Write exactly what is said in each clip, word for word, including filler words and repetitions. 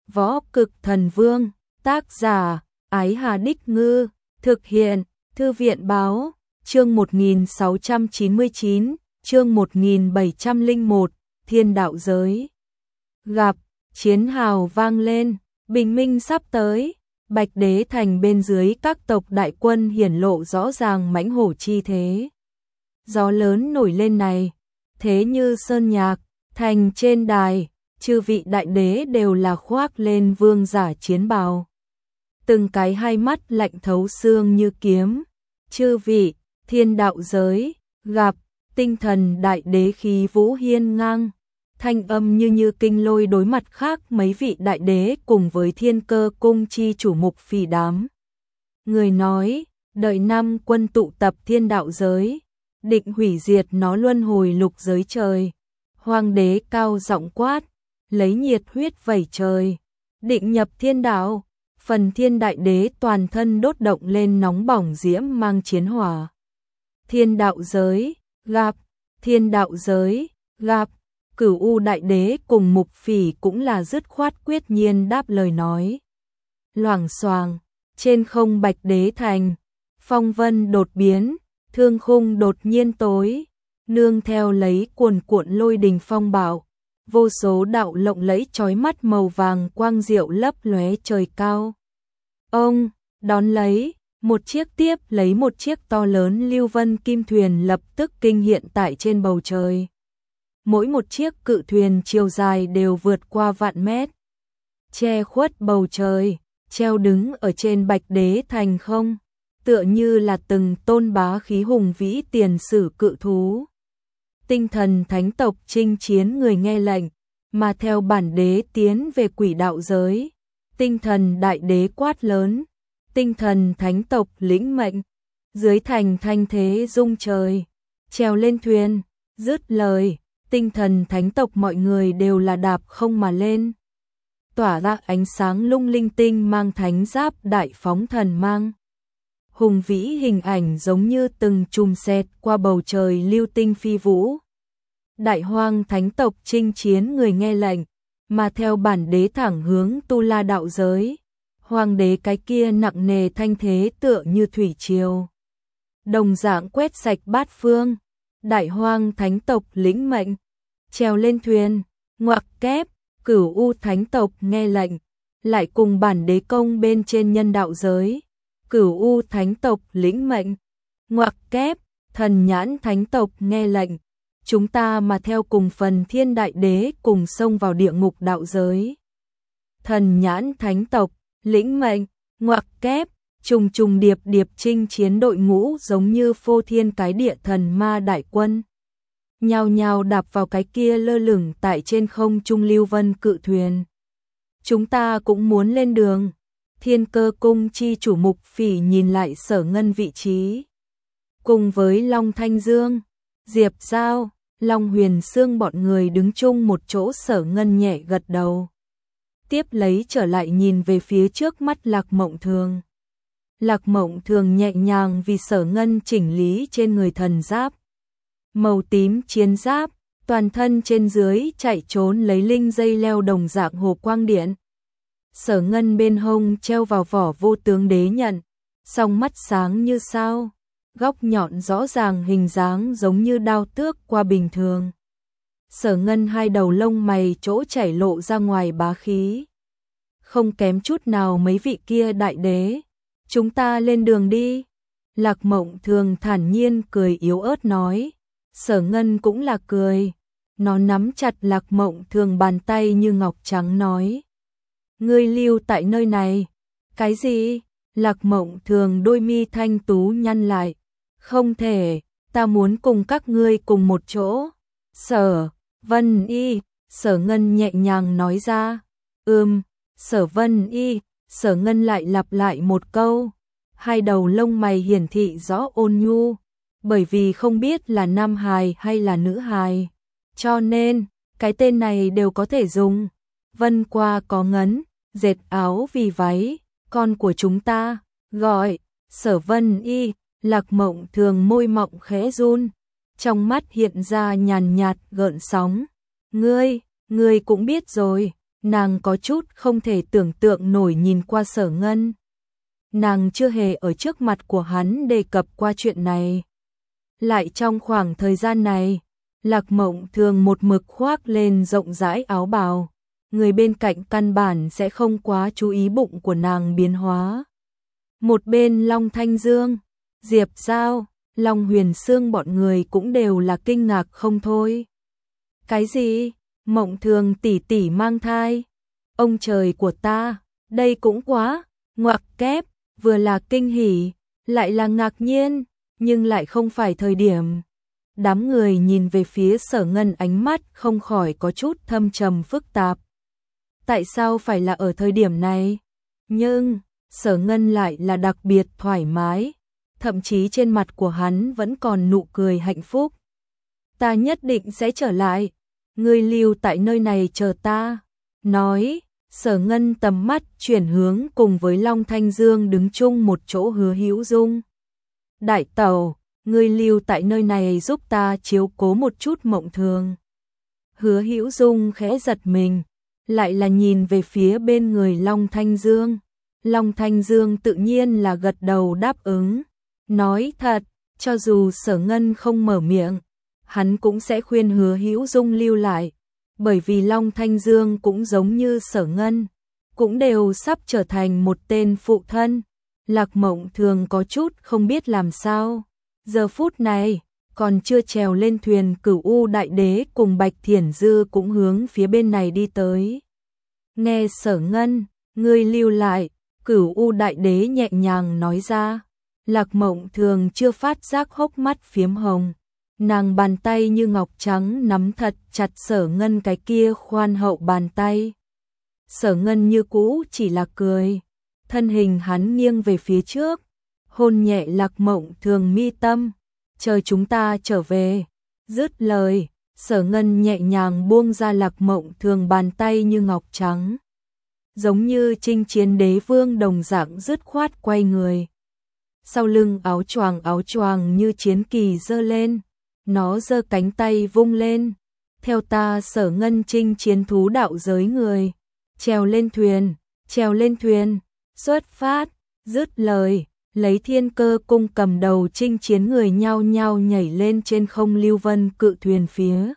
Võ Cực Thần Vương, tác giả, Ái Hà Đích Ngư, thực hiện, Thư viện Báo, chương một nghìn sáu trăm chín mươi chín, chương một nghìn bảy trăm lẻ một, Thiên Đạo Giới. Gặp, chiến hào vang lên, bình minh sắp tới, Bạch Đế Thành bên dưới các tộc đại quân hiển lộ rõ ràng mãnh hổ chi thế. Gió lớn nổi lên này, thế như sơn nhạc, thành trên đài, chư vị đại đế đều là khoác lên vương giả chiến bào. Từng cái hai mắt lạnh thấu xương như kiếm, chư vị, thiên đạo giới, gặp, tinh thần đại đế khí vũ hiên ngang, thanh âm như như kinh lôi đối mặt khác mấy vị đại đế cùng với thiên cơ cung chi chủ Mục Phỉ đám. Người nói, đợi năm quân tụ tập thiên đạo giới, định hủy diệt nó luân hồi lục giới trời. Hoàng đế cao giọng quát, lấy nhiệt huyết vẩy trời, định nhập thiên đạo. Phần thiên đại đế toàn thân đốt động lên nóng bỏng diễm mang chiến hỏa. Thiên đạo giới, gặp, thiên đạo giới, gặp, Cửu U đại đế cùng Mục Phỉ cũng là dứt khoát quyết nhiên đáp lời nói. Loảng xoàng, trên không Bạch Đế Thành, phong vân đột biến, thương khung đột nhiên tối, nương theo lấy cuồn cuộn lôi đình phong bạo, vô số đạo lộng lẫy chói mắt màu vàng quang diệu lấp lóe trời cao. Ông, đón lấy, một chiếc tiếp lấy một chiếc to lớn lưu vân kim thuyền lập tức kinh hiện tại trên bầu trời. Mỗi một chiếc cự thuyền chiều dài đều vượt qua vạn mét, che khuất bầu trời, treo đứng ở trên Bạch Đế Thành không, tựa như là từng tôn bá khí hùng vĩ tiền sử cự thú. Tinh thần thánh tộc chinh chiến người nghe lệnh, mà theo bản đế tiến về quỷ đạo giới. Tinh thần đại đế quát lớn, tinh thần thánh tộc lĩnh mệnh, dưới thành thanh thế rung trời, trèo lên thuyền, dứt lời, tinh thần thánh tộc mọi người đều là đạp không mà lên. Tỏa ra ánh sáng lung linh tinh mang thánh giáp đại phóng thần mang. Hùng vĩ hình ảnh giống như từng chùm xẹt qua bầu trời lưu tinh phi vũ. Đại hoang thánh tộc chinh chiến người nghe lệnh, mà theo bản đế thẳng hướng tu la đạo giới. Hoàng đế cái kia nặng nề thanh thế tựa như thủy triều, đồng dạng quét sạch bát phương. Đại hoang thánh tộc lĩnh mệnh, trèo lên thuyền, ngoặc kép, Cửu U thánh tộc nghe lệnh, lại cùng bản đế công bên trên nhân đạo giới. Cửu U thánh tộc lĩnh mệnh, ngoặc kép, thần nhãn thánh tộc nghe lệnh, chúng ta mà theo cùng phần thiên đại đế cùng xông vào địa ngục đạo giới. Thần nhãn thánh tộc, lĩnh mệnh, ngoặc kép, trùng trùng điệp điệp chinh chiến đội ngũ giống như phô thiên cái địa thần ma đại quân. Nhào nhào đạp vào cái kia lơ lửng tại trên không trung lưu vân cự thuyền. Chúng ta cũng muốn lên đường. Thiên cơ cung chi chủ Mục Phỉ nhìn lại Sở Ngân vị trí. Cùng với Long Thanh Dương, Diệp Giao, Long Huyền Sương bọn người đứng chung một chỗ. Sở Ngân nhẹ gật đầu. Tiếp lấy trở lại nhìn về phía trước mắt Lạc Mộng Thường. Lạc Mộng Thường nhẹ nhàng vì Sở Ngân chỉnh lý trên người thần giáp. Màu tím chiến giáp, toàn thân trên dưới chạy trốn lấy linh dây leo đồng dạng hồ quang điện. Sở Ngân bên hông treo vào vỏ vô tướng đế nhận, song mắt sáng như sao, góc nhọn rõ ràng hình dáng giống như đao tước qua bình thường. Sở Ngân hai đầu lông mày chỗ chảy lộ ra ngoài bá khí, không kém chút nào mấy vị kia đại đế. Chúng ta lên đường đi. Lạc Mộng Thường thản nhiên cười yếu ớt nói. Sở Ngân cũng là cười, nó nắm chặt Lạc Mộng Thường bàn tay như ngọc trắng nói. Ngươi lưu tại nơi này. Cái gì? Lạc Mộng Thường đôi mi thanh tú nhăn lại. Không thể, ta muốn cùng các ngươi cùng một chỗ. Sở Vân Y, Sở Ngân nhẹ nhàng nói ra. Ừm, Sở Vân Y, Sở Ngân lại lặp lại một câu. Hai đầu lông mày hiển thị rõ ôn nhu, bởi vì không biết là nam hài hay là nữ hài, cho nên cái tên này đều có thể dùng. Vân qua có ngấn, dệt áo vì váy, con của chúng ta, gọi Sở Vân Y. Lạc Mộng Thường môi mọng khẽ run, trong mắt hiện ra nhàn nhạt gợn sóng. Ngươi, ngươi cũng biết rồi. Nàng có chút không thể tưởng tượng nổi nhìn qua Sở Ngân. Nàng chưa hề ở trước mặt của hắn đề cập qua chuyện này. Lại trong khoảng thời gian này, Lạc Mộng thường một mực khoác lên rộng rãi áo bào, người bên cạnh căn bản sẽ không quá chú ý bụng của nàng biến hóa. Một bên Long Thanh Dương, Diệp Giao, Long Huyền Sương bọn người cũng đều là kinh ngạc không thôi. Cái gì? Mộng thường tỷ tỷ mang thai? Ông trời của ta, đây cũng quá, ngoặc kép, vừa là kinh hỉ, lại là ngạc nhiên, nhưng lại không phải thời điểm. Đám người nhìn về phía Sở Ngân ánh mắt không khỏi có chút thâm trầm phức tạp. Tại sao phải là ở thời điểm này? Nhưng, Sở Ngân lại là đặc biệt thoải mái, thậm chí trên mặt của hắn vẫn còn nụ cười hạnh phúc. Ta nhất định sẽ trở lại, ngươi lưu tại nơi này chờ ta. Nói, Sở Ngân tầm mắt chuyển hướng cùng với Long Thanh Dương đứng chung một chỗ Hứa Hữu Dung. Đại tẩu, ngươi lưu tại nơi này giúp ta chiếu cố một chút Mộng thường. Hứa Hữu Dung khẽ giật mình, lại là nhìn về phía bên người Long Thanh Dương. Long Thanh Dương tự nhiên là gật đầu đáp ứng. Nói thật, cho dù Sở Ngân không mở miệng, hắn cũng sẽ khuyên Hứa Hữu Dung lưu lại, bởi vì Long Thanh Dương cũng giống như Sở Ngân, cũng đều sắp trở thành một tên phụ thân. Lạc Mộng thường có chút không biết làm sao. Giờ phút này, còn chưa trèo lên thuyền Cửu U Đại Đế cùng Bạch Thiển Dư cũng hướng phía bên này đi tới. Nghe Sở Ngân, ngươi lưu lại, Cửu U Đại Đế nhẹ nhàng nói ra. Lạc Mộng thường chưa phát giác hốc mắt phiếm hồng. Nàng bàn tay như ngọc trắng nắm thật chặt Sở Ngân cái kia khoan hậu bàn tay. Sở Ngân như cũ chỉ là cười. Thân hình hắn nghiêng về phía trước, hôn nhẹ Lạc Mộng thường mi tâm. Chờ chúng ta trở về. Dứt lời, Sở Ngân nhẹ nhàng buông ra Lạc Mộng thường bàn tay như ngọc trắng. Giống như chinh chiến đế vương đồng dạng dứt khoát quay người. Sau lưng áo choàng áo choàng như chiến kỳ giơ lên, nó giơ cánh tay vung lên. Theo ta Sở Ngân chinh chiến thú đạo giới người, trèo lên thuyền, trèo lên thuyền, xuất phát. Dứt lời, lấy Thiên Cơ cung cầm đầu chinh chiến người nhao nhao nhảy lên trên không lưu vân cự thuyền phía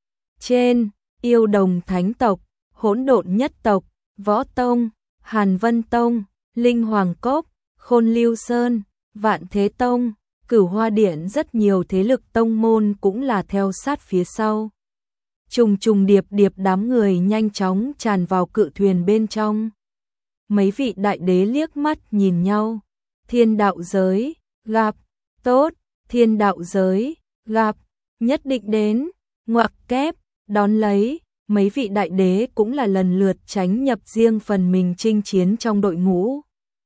trên. Yêu Đồng Thánh tộc, Hỗn Độn Nhất tộc, Võ Tông, Hàn Vân Tông, Linh Hoàng Cốc, Khôn Lưu Sơn, Vạn Thế Tông, Cửu Hoa Điện, rất nhiều thế lực tông môn cũng là theo sát phía sau. Trùng trùng điệp điệp đám người nhanh chóng tràn vào cự thuyền bên trong. Mấy vị đại đế liếc mắt nhìn nhau. Thiên đạo giới, gặp, tốt, thiên đạo giới, gặp, nhất định đến, ngoặc kép, đón lấy. Mấy vị đại đế cũng là lần lượt tránh nhập riêng phần mình chinh chiến trong đội ngũ.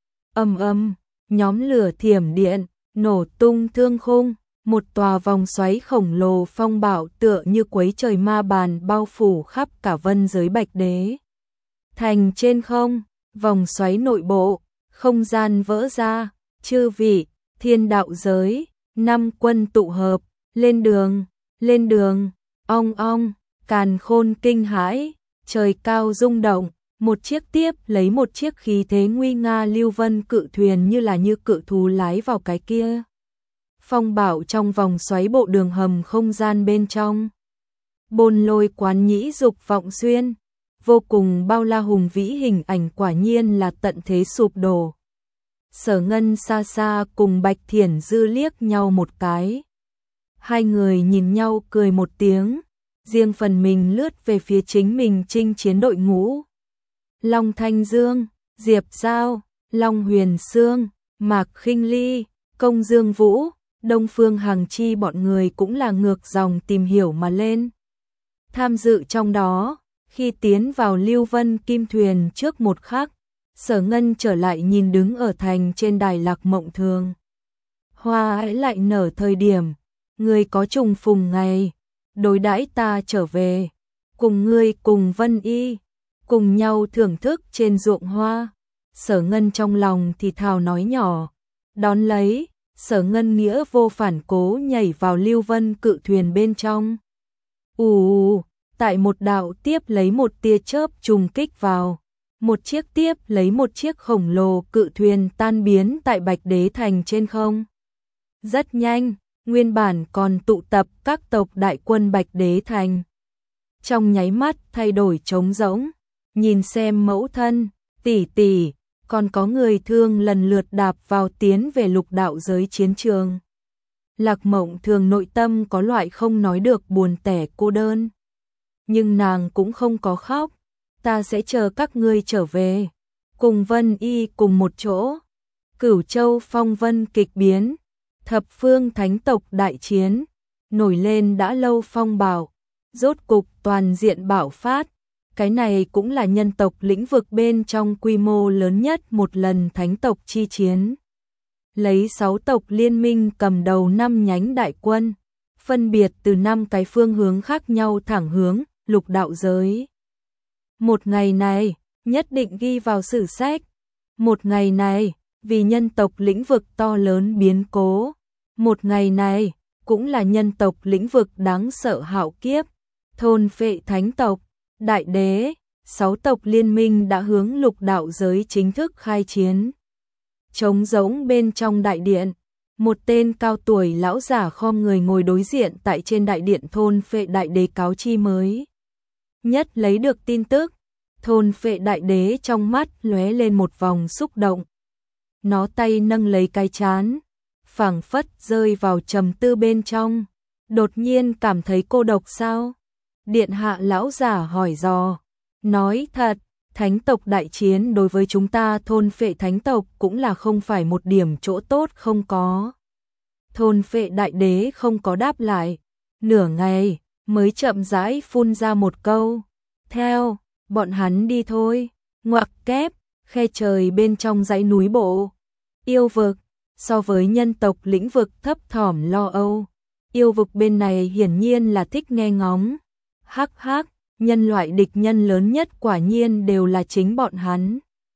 Âm âm, nhóm lửa thiểm điện, nổ tung thương khung, một tòa vòng xoáy khổng lồ phong bạo tựa như quấy trời ma bàn bao phủ khắp cả vân giới Bạch Đế. Thành trên không, vòng xoáy nội bộ, không gian vỡ ra, chư vị, thiên đạo giới, năm quân tụ hợp, lên đường, lên đường, ong ong. Càn khôn kinh hãi, trời cao rung động, một chiếc tiếp lấy một chiếc khí thế nguy nga lưu vân cự thuyền như là như cự thú lái vào cái kia. Phong bảo trong vòng xoáy bộ đường hầm không gian bên trong. Bồn Lôi Quán Nhĩ dục vọng xuyên, vô cùng bao la hùng vĩ hình ảnh quả nhiên là tận thế sụp đổ. Sở Ngân xa xa cùng Bạch Thiển Dư liếc nhau một cái. Hai người nhìn nhau cười một tiếng. Riêng phần mình lướt về phía chính mình chinh chiến đội ngũ. Long Thanh Dương, Diệp Giao, Long Huyền Sương, Mạc Khinh Ly, Công Dương Vũ, Đông Phương Hằng Chi bọn người cũng là ngược dòng tìm hiểu mà lên. Tham dự trong đó, khi tiến vào Lưu Vân Kim Thuyền trước một khắc, Sở Ngân trở lại nhìn đứng ở thành trên đài Lạc Mộng thường. Hoa ấy lại nở thời điểm, người có trùng phùng ngày. Đối đãi ta trở về, cùng ngươi cùng Vân Y, cùng nhau thưởng thức trên ruộng hoa. Sở Ngân trong lòng thì thào nói nhỏ. Đón lấy, Sở Ngân nghĩa vô phản cố nhảy vào Lưu Vân cự thuyền bên trong. Ù, tại một đạo tiếp lấy một tia chớp trùng kích vào, một chiếc tiếp lấy một chiếc khổng lồ cự thuyền tan biến tại Bạch Đế Thành trên không. Rất nhanh, nguyên bản còn tụ tập các tộc đại quân Bạch Đế Thành. Trong nháy mắt thay đổi trống rỗng, nhìn xem mẫu thân, tỷ tỷ, còn có người thương lần lượt đạp vào tiến về lục đạo giới chiến trường. Lạc Mộng Thường nội tâm có loại không nói được buồn tẻ cô đơn. Nhưng nàng cũng không có khóc, ta sẽ chờ các ngươi trở về. Cùng Vân Y cùng một chỗ, Cửu Châu phong vân kịch biến, thập phương thánh tộc đại chiến, nổi lên đã lâu phong bạo, rốt cục toàn diện bạo phát. Cái này cũng là nhân tộc lĩnh vực bên trong quy mô lớn nhất một lần thánh tộc chi chiến. Lấy sáu tộc liên minh cầm đầu năm nhánh đại quân, phân biệt từ năm cái phương hướng khác nhau thẳng hướng lục đạo giới. Một ngày này, nhất định ghi vào sử sách. Một ngày này, vì nhân tộc lĩnh vực to lớn biến cố. Một ngày này, cũng là nhân tộc lĩnh vực đáng sợ hạo kiếp. Thôn phệ thánh tộc, đại đế, sáu tộc liên minh đã hướng lục đạo giới chính thức khai chiến. Trống rỗng bên trong đại điện, một tên cao tuổi lão giả khom người ngồi đối diện tại trên đại điện thôn phệ đại đế cáo chi mới nhất lấy được tin tức. Thôn phệ đại đế trong mắt lóe lên một vòng xúc động. Nó tay nâng lấy cái trán, phảng phất rơi vào trầm tư bên trong. Đột nhiên cảm thấy cô độc sao? Điện hạ lão giả hỏi dò. Nói thật, thánh tộc đại chiến đối với chúng ta thôn phệ thánh tộc cũng là không phải một điểm chỗ tốt không có. Thôn phệ đại đế không có đáp lại. Nửa ngày, mới chậm rãi phun ra một câu. Theo, bọn hắn đi thôi. Ngoặc kép, khe trời bên trong dãy núi bộ. Yêu vực, so với nhân tộc lĩnh vực thấp thỏm lo âu. Yêu vực bên này hiển nhiên là thích nghe ngóng. Hắc hắc, nhân loại địch nhân lớn nhất quả nhiên đều là chính bọn hắn.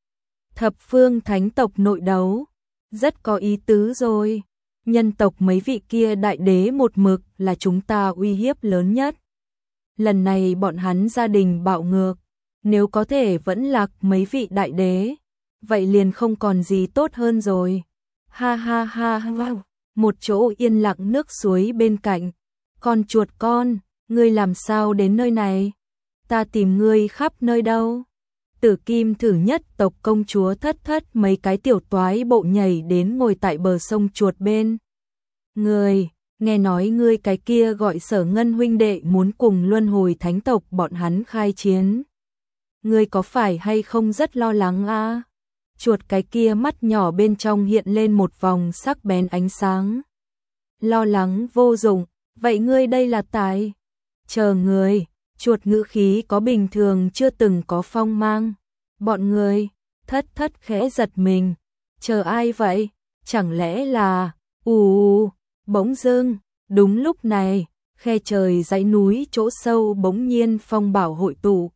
Thập phương thánh tộc nội đấu, rất có ý tứ rồi. Nhân tộc mấy vị kia đại đế một mực là chúng ta uy hiếp lớn nhất. Lần này bọn hắn gia đình bạo ngược, nếu có thể vẫn lạc mấy vị đại đế, vậy liền không còn gì tốt hơn rồi. Ha ha ha ha, một chỗ yên lặng nước suối bên cạnh. Con chuột con, ngươi làm sao đến nơi này? Ta tìm ngươi khắp nơi đâu. Tử Kim thử nhất tộc công chúa thất thất mấy cái tiểu toái bộ nhảy đến ngồi tại bờ sông chuột bên. Ngươi, nghe nói ngươi cái kia gọi Sở Ngân huynh đệ muốn cùng luân hồi thánh tộc bọn hắn khai chiến. Ngươi có phải hay không rất lo lắng a? À? Chuột cái kia mắt nhỏ bên trong hiện lên một vòng sắc bén ánh sáng. Lo lắng vô dụng, vậy ngươi đây là tài. Chờ người, chuột ngữ khí có bình thường chưa từng có phong mang. Bọn người, thất thất khẽ giật mình. Chờ ai vậy? Chẳng lẽ là... Ù, bỗng dưng, đúng lúc này, khe trời dãy núi chỗ sâu bỗng nhiên phong bảo hội tụ.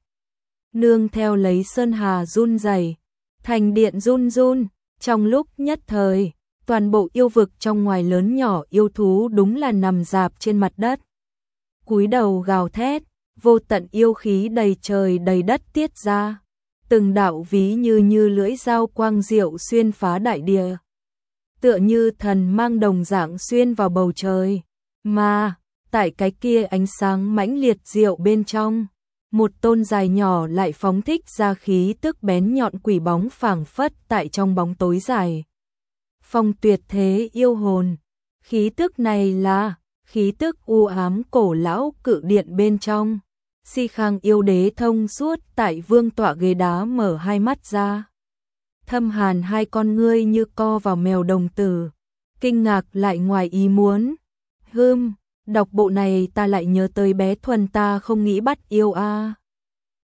Nương theo lấy sơn hà run rẩy, thành điện run run, trong lúc nhất thời, toàn bộ yêu vực trong ngoài lớn nhỏ yêu thú đúng là nằm rạp trên mặt đất. Cúi đầu gào thét, vô tận yêu khí đầy trời đầy đất tiết ra. Từng đạo ví như như lưỡi dao quang diệu xuyên phá đại địa. Tựa như thần mang đồng dạng xuyên vào bầu trời. Mà, tại cái kia ánh sáng mãnh liệt diệu bên trong, một tôn dài nhỏ lại phóng thích ra khí tức bén nhọn quỷ bóng phảng phất tại trong bóng tối dài. Phong tuyệt thế yêu hồn. Khí tức này là khí tức u ám cổ lão cự điện bên trong. Si Khang yêu đế thông suốt tại vương tọa ghế đá mở hai mắt ra. Thâm hàn hai con ngươi như co vào mèo đồng tử. Kinh ngạc lại ngoài ý muốn. Hưm, đọc bộ này ta lại nhớ tới bé Thuần ta không nghĩ bắt yêu a. À.